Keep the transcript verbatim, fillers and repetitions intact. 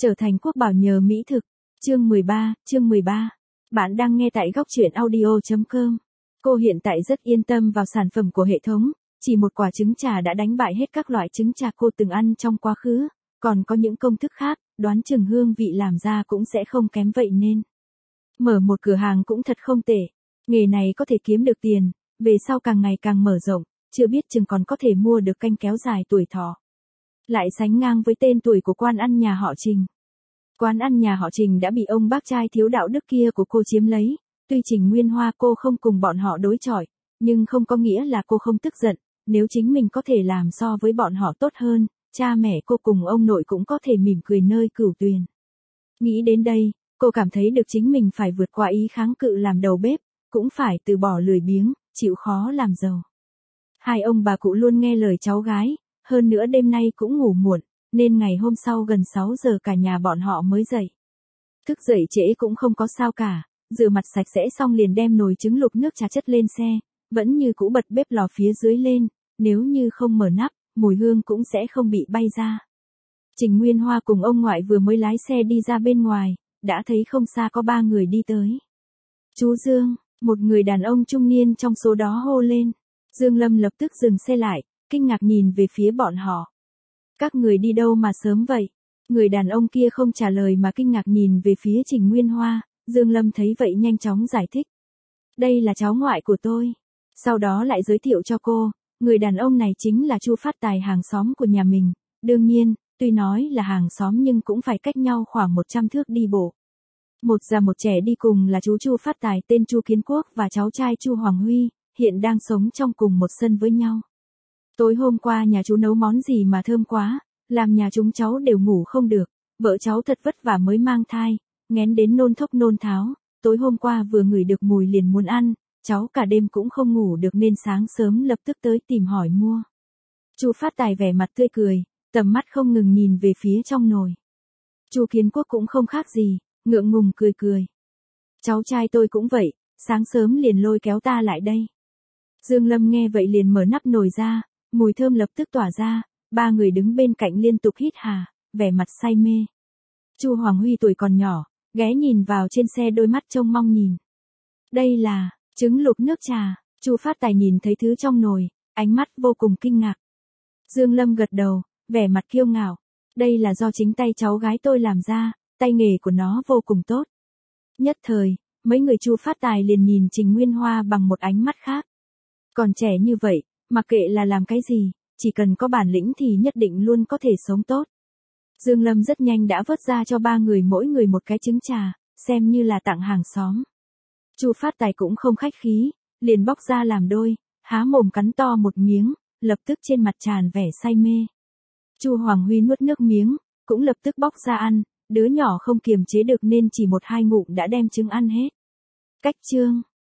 Trở thành quốc bảo nhờ mỹ thực. Chương mười ba, chương mười ba. Bạn đang nghe tại góc truyện audio chấm com. Cô hiện tại rất yên tâm vào sản phẩm của hệ thống, chỉ một quả trứng trà đã đánh bại hết các loại trứng trà cô từng ăn trong quá khứ, còn có những công thức khác, đoán chừng hương vị làm ra cũng sẽ không kém vậy nên. Mở một cửa hàng cũng thật không tệ, nghề này có thể kiếm được tiền, về sau càng ngày càng mở rộng, chưa biết chừng còn có thể mua được canh kéo dài tuổi thọ. Lại sánh ngang với tên tuổi của quán ăn nhà họ Trình. Quán ăn nhà họ Trình đã bị ông bác trai thiếu đạo đức kia của cô chiếm lấy, tuy Trình Nguyên Hoa cô không cùng bọn họ đối chọi, nhưng không có nghĩa là cô không tức giận, nếu chính mình có thể làm so với bọn họ tốt hơn, cha mẹ cô cùng ông nội cũng có thể mỉm cười nơi cửu tuyền. Nghĩ đến đây, cô cảm thấy được chính mình phải vượt qua ý kháng cự làm đầu bếp, cũng phải từ bỏ lười biếng, chịu khó làm giàu. Hai ông bà cụ luôn nghe lời cháu gái, hơn nữa đêm nay cũng ngủ muộn, nên ngày hôm sau gần sáu giờ cả nhà bọn họ mới dậy. Thức dậy trễ cũng không có sao cả, rửa mặt sạch sẽ xong liền đem nồi trứng luộc nước trà chất lên xe, vẫn như cũ bật bếp lò phía dưới lên, nếu như không mở nắp, mùi hương cũng sẽ không bị bay ra. Trình Nguyên Hoa cùng ông ngoại vừa mới lái xe đi ra bên ngoài, đã thấy không xa có ba người đi tới. Chú Dương, một người đàn ông trung niên trong số đó hô lên. Dương Lâm lập tức dừng xe lại, kinh ngạc nhìn về phía bọn họ. Các người đi đâu mà sớm vậy? Người đàn ông kia không trả lời mà kinh ngạc nhìn về phía Trình Nguyên Hoa, Dương Lâm thấy vậy nhanh chóng giải thích. Đây là cháu ngoại của tôi. Sau đó lại giới thiệu cho cô, người đàn ông này chính là Chu Phát Tài hàng xóm của nhà mình, đương nhiên, tuy nói là hàng xóm nhưng cũng phải cách nhau khoảng một trăm thước đi bộ. Một già một trẻ đi cùng là chú Chu Phát Tài tên Chu Kiến Quốc và cháu trai Chu Hoàng Huy, hiện đang sống trong cùng một sân với nhau. Tối hôm qua nhà chú nấu món gì mà thơm quá, làm nhà chúng cháu đều ngủ không được, vợ cháu thật vất vả mới mang thai, nghén đến nôn thốc nôn tháo, tối hôm qua vừa ngửi được mùi liền muốn ăn, cháu cả đêm cũng không ngủ được nên sáng sớm lập tức tới tìm hỏi mua. Chu Phát Tài vẻ mặt tươi cười, tầm mắt không ngừng nhìn về phía trong nồi. Chu Kiến Quốc cũng không khác gì, ngượng ngùng cười cười. Cháu trai tôi cũng vậy, sáng sớm liền lôi kéo ta lại đây. Dương Lâm nghe vậy liền mở nắp nồi ra, mùi thơm lập tức tỏa ra, ba người đứng bên cạnh liên tục hít hà, vẻ mặt say mê. Chu Hoàng Huy tuổi còn nhỏ, ghé nhìn vào trên xe đôi mắt trông mong nhìn. Đây là trứng luộc nước trà. Chu Phát Tài nhìn thấy thứ trong nồi, ánh mắt vô cùng kinh ngạc. Dương Lâm gật đầu, vẻ mặt kiêu ngạo. Đây là do chính tay cháu gái tôi làm ra, tay nghề của nó vô cùng tốt. Nhất thời, mấy người Chu Phát Tài liền nhìn Trình Nguyên Hoa bằng một ánh mắt khác. Còn trẻ như vậy, mặc kệ là làm cái gì, chỉ cần có bản lĩnh thì nhất định luôn có thể sống tốt. Dương Lâm rất nhanh đã vớt ra cho ba người mỗi người một cái trứng trà, xem như là tặng hàng xóm. Chu Phát Tài cũng không khách khí, liền bóc ra làm đôi, há mồm cắn to một miếng, lập tức trên mặt tràn vẻ say mê. Chu Hoàng Huy nuốt nước miếng, cũng lập tức bóc ra ăn, đứa nhỏ không kiềm chế được nên chỉ một hai ngụm đã đem trứng ăn hết. Cách chương